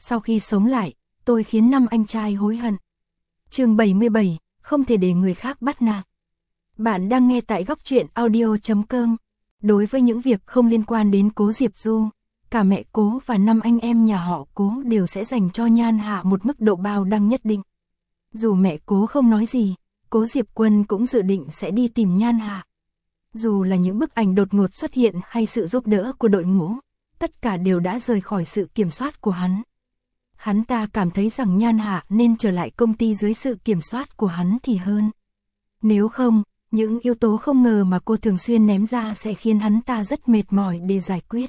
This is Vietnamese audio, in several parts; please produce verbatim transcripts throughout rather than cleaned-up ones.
sau khi sống lại, tôi khiến năm anh trai hối hận. Chương bảy mươi bảy, không thể để người khác bắt nạt. Bạn đang nghe tại góc truyện audio chấm com. Đối với những việc không liên quan đến Cố Diệp Du, cả mẹ Cố và năm anh em nhà họ Cố đều sẽ dành cho Nhan Hạ một mức độ bao đăng nhất định. Dù mẹ Cố không nói gì, Cố Diệp Quân cũng dự định sẽ đi tìm Nhan Hạ. Dù là những bức ảnh đột ngột xuất hiện hay sự giúp đỡ của đội ngũ, tất cả đều đã rời khỏi sự kiểm soát của hắn. Hắn ta cảm thấy rằng Nhan Hạ nên trở lại công ty dưới sự kiểm soát của hắn thì hơn. Nếu không, những yếu tố không ngờ mà cô thường xuyên ném ra sẽ khiến hắn ta rất mệt mỏi để giải quyết.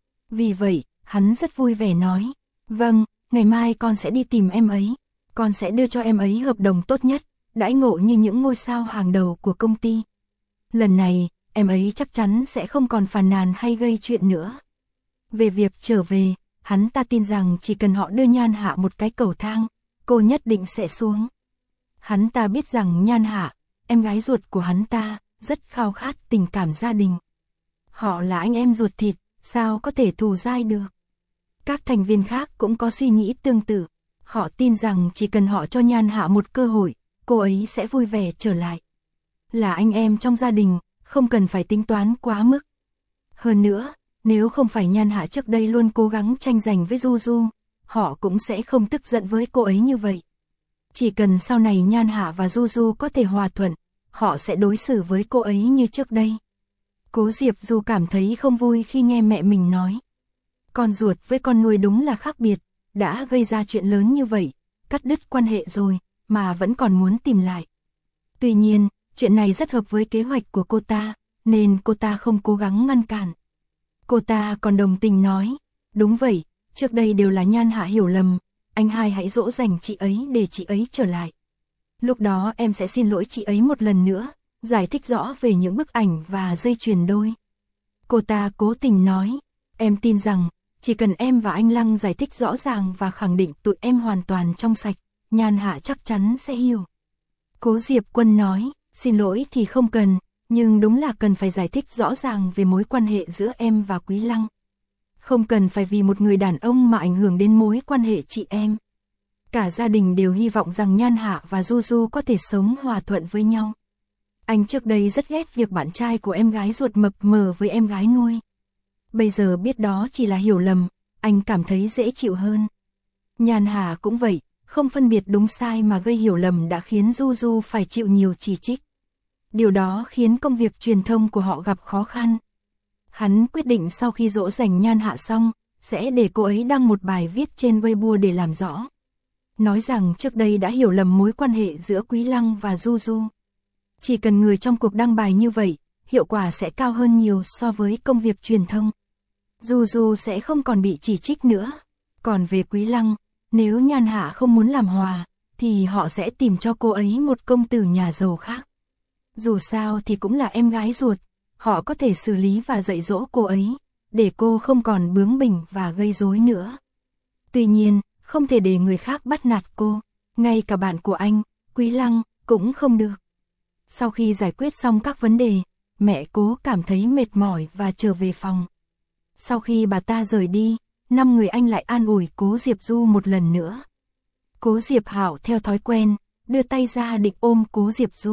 Vì vậy, hắn rất vui vẻ nói, vâng, ngày mai con sẽ đi tìm em ấy. Con sẽ đưa cho em ấy hợp đồng tốt nhất, đãi ngộ như những ngôi sao hàng đầu của công ty. Lần này, em ấy chắc chắn sẽ không còn phàn nàn hay gây chuyện nữa. Về việc trở về, hắn ta tin rằng chỉ cần họ đưa Nhan Hạ một cái cầu thang, cô nhất định sẽ xuống. Hắn ta biết rằng Nhan Hạ, em gái ruột của hắn ta, rất khao khát tình cảm gia đình. Họ là anh em ruột thịt, sao có thể thù dai được. Các thành viên khác cũng có suy nghĩ tương tự. Họ tin rằng chỉ cần họ cho Nhan Hạ một cơ hội, cô ấy sẽ vui vẻ trở lại. Là anh em trong gia đình, không cần phải tính toán quá mức. Hơn nữa, nếu không phải Nhan Hạ trước đây luôn cố gắng tranh giành với Du Du, họ cũng sẽ không tức giận với cô ấy như vậy. Chỉ cần sau này Nhan Hạ và Du Du có thể hòa thuận, họ sẽ đối xử với cô ấy như trước đây. Cố Diệp Du cảm thấy không vui khi nghe mẹ mình nói. Con ruột với con nuôi đúng là khác biệt, đã gây ra chuyện lớn như vậy, cắt đứt quan hệ rồi, mà vẫn còn muốn tìm lại. Tuy nhiên, chuyện này rất hợp với kế hoạch của cô ta, nên cô ta không cố gắng ngăn cản. Cô ta còn đồng tình nói, đúng vậy, trước đây đều là Nhan Hạ hiểu lầm, anh hai hãy dỗ dành chị ấy để chị ấy trở lại. Lúc đó em sẽ xin lỗi chị ấy một lần nữa, giải thích rõ về những bức ảnh và dây chuyền đôi. Cô ta cố tình nói, em tin rằng, chỉ cần em và anh Lăng giải thích rõ ràng và khẳng định tụi em hoàn toàn trong sạch, Nhan Hạ chắc chắn sẽ hiểu. Cố Diệp Quân nói, xin lỗi thì không cần, nhưng đúng là cần phải giải thích rõ ràng về mối quan hệ giữa em và Quý Lăng. Không cần phải vì một người đàn ông mà ảnh hưởng đến mối quan hệ chị em. Cả gia đình đều hy vọng rằng Nhan Hạ và Du Du có thể sống hòa thuận với nhau. Anh trước đây rất ghét việc bạn trai của em gái ruột mập mờ với em gái nuôi. Bây giờ biết đó chỉ là hiểu lầm, anh cảm thấy dễ chịu hơn. Nhan Hạ cũng vậy, không phân biệt đúng sai mà gây hiểu lầm đã khiến Du Du phải chịu nhiều chỉ trích. Điều đó khiến công việc truyền thông của họ gặp khó khăn. Hắn quyết định sau khi dỗ dành Nhan Hạ xong, sẽ để cô ấy đăng một bài viết trên Weibo để làm rõ. Nói rằng trước đây đã hiểu lầm mối quan hệ giữa Quý Lăng và Du Du. Chỉ cần người trong cuộc đăng bài như vậy, hiệu quả sẽ cao hơn nhiều so với công việc truyền thông. Du Du sẽ không còn bị chỉ trích nữa. Còn về Quý Lăng, nếu Nhan Hạ không muốn làm hòa, thì họ sẽ tìm cho cô ấy một công tử nhà giàu khác. Dù sao thì cũng là em gái ruột, họ có thể xử lý và dạy dỗ cô ấy, để cô không còn bướng bỉnh và gây rối nữa. Tuy nhiên, không thể để người khác bắt nạt cô, ngay cả bạn của anh, Quý Lăng, cũng không được. Sau khi giải quyết xong các vấn đề, mẹ Cố cảm thấy mệt mỏi và trở về phòng. Sau khi bà ta rời đi, năm người anh lại an ủi Cố Diệp Du một lần nữa. Cố Diệp Hảo theo thói quen, đưa tay ra định ôm Cố Diệp Du.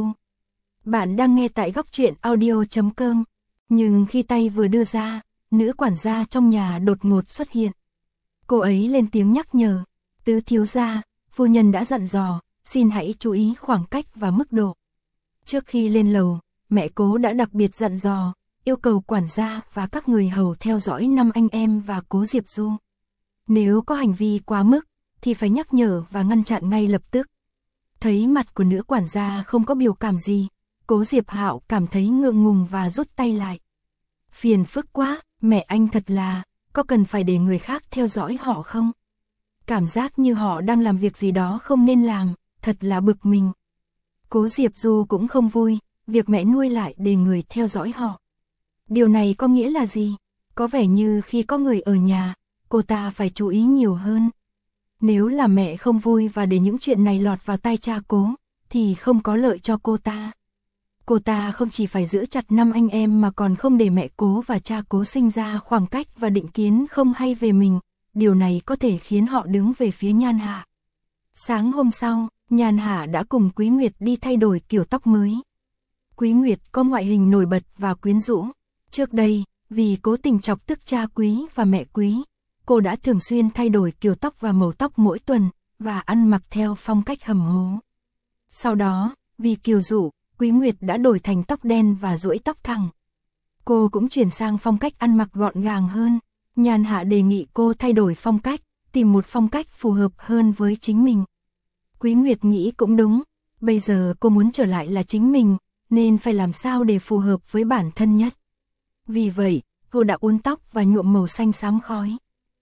Bạn đang nghe tại góc truyện audio chấm com. Nhưng khi tay vừa đưa ra, nữ quản gia trong nhà đột ngột xuất hiện. Cô ấy lên tiếng nhắc nhở, tứ thiếu gia, phu nhân đã dặn dò, xin hãy chú ý khoảng cách và mức độ. Trước khi lên lầu, mẹ Cố đã đặc biệt dặn dò, yêu cầu quản gia và các người hầu theo dõi năm anh em và Cố Diệp Du. Nếu có hành vi quá mức, thì phải nhắc nhở và ngăn chặn ngay lập tức. Thấy mặt của nữ quản gia không có biểu cảm gì, Cố Diệp Hạo cảm thấy ngượng ngùng và rút tay lại. Phiền phức quá, mẹ anh thật là, có cần phải để người khác theo dõi họ không? Cảm giác như họ đang làm việc gì đó không nên làm, thật là bực mình. Cố Diệp Du cũng không vui, việc mẹ nuôi lại để người theo dõi họ. Điều này có nghĩa là gì? Có vẻ như khi có người ở nhà, cô ta phải chú ý nhiều hơn. Nếu là mẹ không vui và để những chuyện này lọt vào tai cha Cố, thì không có lợi cho cô ta. Cô ta không chỉ phải giữ chặt năm anh em mà còn không để mẹ Cố và cha Cố sinh ra khoảng cách và định kiến không hay về mình, điều này có thể khiến họ đứng về phía Nhan Hạ. Sáng hôm sau, Nhan Hạ đã cùng Quý Nguyệt đi thay đổi kiểu tóc mới. Quý Nguyệt có ngoại hình nổi bật và quyến rũ. Trước đây, vì cố tình chọc tức cha Quý và mẹ Quý, cô đã thường xuyên thay đổi kiểu tóc và màu tóc mỗi tuần, và ăn mặc theo phong cách hầm hố. Sau đó, vì kiều dụ, Quý Nguyệt đã đổi thành tóc đen và duỗi tóc thẳng. Cô cũng chuyển sang phong cách ăn mặc gọn gàng hơn. Nhan Hạ đề nghị cô thay đổi phong cách, tìm một phong cách phù hợp hơn với chính mình. Quý Nguyệt nghĩ cũng đúng, bây giờ cô muốn trở lại là chính mình, nên phải làm sao để phù hợp với bản thân nhất. Vì vậy, cô đã uốn tóc và nhuộm màu xanh xám khói.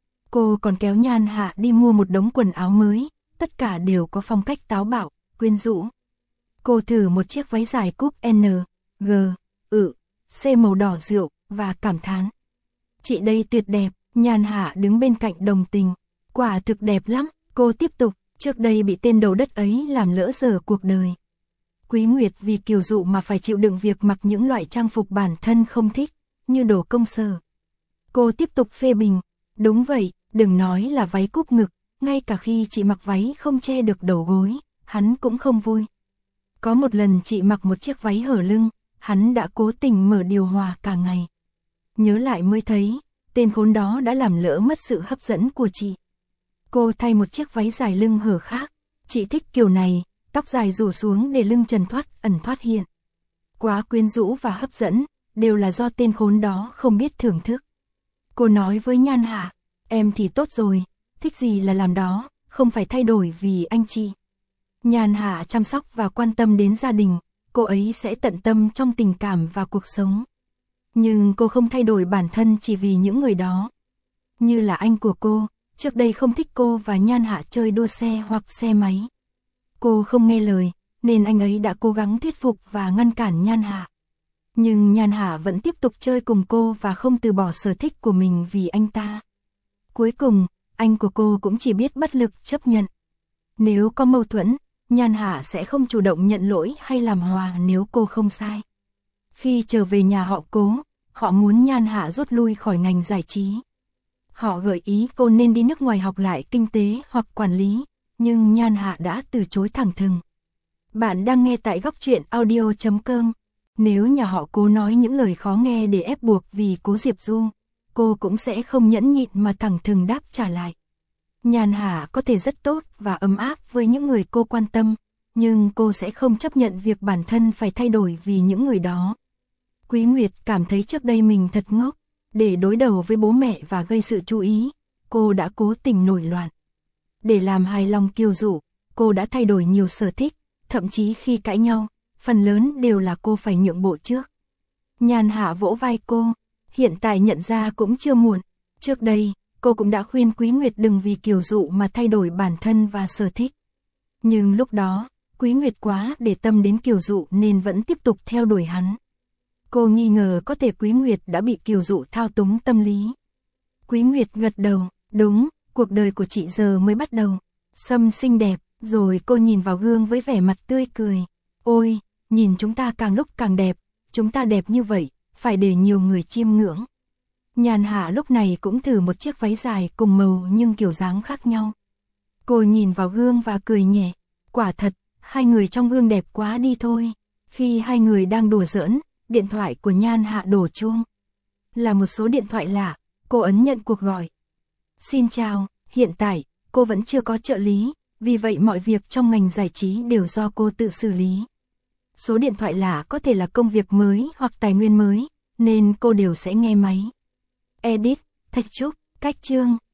Cô còn kéo Nhan Hạ đi mua một đống quần áo mới, tất cả đều có phong cách táo bạo, quyến rũ. Cô thử một chiếc váy dài cúp N, G, ự, C màu đỏ rượu, và cảm thán: chị đây tuyệt đẹp. Nhan Hạ đứng bên cạnh đồng tình: quả thực đẹp lắm. Cô tiếp tục: trước đây bị tên đầu đất ấy làm lỡ dở cuộc đời. Quý Nguyệt vì kiều dụ mà phải chịu đựng việc mặc những loại trang phục bản thân không thích, như đồ công sở. Cô tiếp tục phê bình: đúng vậy, đừng nói là váy cúp ngực, ngay cả khi chị mặc váy không che được đầu gối, hắn cũng không vui. Có một lần chị mặc một chiếc váy hở lưng, hắn đã cố tình mở điều hòa cả ngày. Nhớ lại mới thấy, tên khốn đó đã làm lỡ mất sự hấp dẫn của chị. Cô thay một chiếc váy dài lưng hở khác, chị thích kiểu này, tóc dài rủ xuống để lưng trần thoát ẩn thoát hiện. Quá quyến rũ và hấp dẫn, đều là do tên khốn đó không biết thưởng thức. Cô nói với Nhan Hạ: em thì tốt rồi, thích gì là làm đó, không phải thay đổi vì anh chị. Nhan Hạ chăm sóc và quan tâm đến gia đình, cô ấy sẽ tận tâm trong tình cảm và cuộc sống. Nhưng cô không thay đổi bản thân chỉ vì những người đó. Như là anh của cô, trước đây không thích cô và Nhan Hạ chơi đua xe hoặc xe máy. Cô không nghe lời, nên anh ấy đã cố gắng thuyết phục và ngăn cản Nhan Hạ. Nhưng Nhan Hạ vẫn tiếp tục chơi cùng cô và không từ bỏ sở thích của mình vì anh ta. Cuối cùng, anh của cô cũng chỉ biết bất lực chấp nhận. Nếu có mâu thuẫn, Nhan Hạ sẽ không chủ động nhận lỗi hay làm hòa nếu cô không sai. Khi trở về nhà họ Cố, họ muốn Nhan Hạ rút lui khỏi ngành giải trí. Họ gợi ý cô nên đi nước ngoài học lại kinh tế hoặc quản lý, nhưng Nhan Hạ đã từ chối thẳng thừng. Bạn đang nghe tại góc truyện audio chấm com. Nếu nhà họ Cố nói những lời khó nghe để ép buộc vì Cố Diệp Du, cô cũng sẽ không nhẫn nhịn mà thẳng thừng đáp trả lại. Nhan Hạ có thể rất tốt và ấm áp với những người cô quan tâm, nhưng cô sẽ không chấp nhận việc bản thân phải thay đổi vì những người đó. Quý Nguyệt cảm thấy trước đây mình thật ngốc, để đối đầu với bố mẹ và gây sự chú ý, cô đã cố tình nổi loạn. Để làm hài lòng kiều dụ, cô đã thay đổi nhiều sở thích, thậm chí khi cãi nhau, phần lớn đều là cô phải nhượng bộ trước. Nhan Hạ vỗ vai cô: hiện tại nhận ra cũng chưa muộn. Trước đây, cô cũng đã khuyên Quý Nguyệt đừng vì kiều dụ mà thay đổi bản thân và sở thích. Nhưng lúc đó, Quý Nguyệt quá để tâm đến kiều dụ nên vẫn tiếp tục theo đuổi hắn. Cô nghi ngờ có thể Quý Nguyệt đã bị kiều dụ thao túng tâm lý. Quý Nguyệt gật đầu: đúng, cuộc đời của chị giờ mới bắt đầu. Sâm xinh đẹp. Rồi cô nhìn vào gương với vẻ mặt tươi cười: ôi, nhìn chúng ta càng lúc càng đẹp, chúng ta đẹp như vậy, phải để nhiều người chiêm ngưỡng. Nhan Hạ lúc này cũng thử một chiếc váy dài cùng màu nhưng kiểu dáng khác nhau. Cô nhìn vào gương và cười nhẹ: quả thật, hai người trong gương đẹp quá đi thôi. Khi hai người đang đùa giỡn, điện thoại của Nhan Hạ đổ chuông. Là một số điện thoại lạ, cô ấn nhận cuộc gọi. Xin chào, hiện tại, cô vẫn chưa có trợ lý, vì vậy mọi việc trong ngành giải trí đều do cô tự xử lý. Số điện thoại lạ có thể là công việc mới hoặc tài nguyên mới, nên cô đều sẽ nghe máy. Edit, Thạch Trúc, Cách Chương.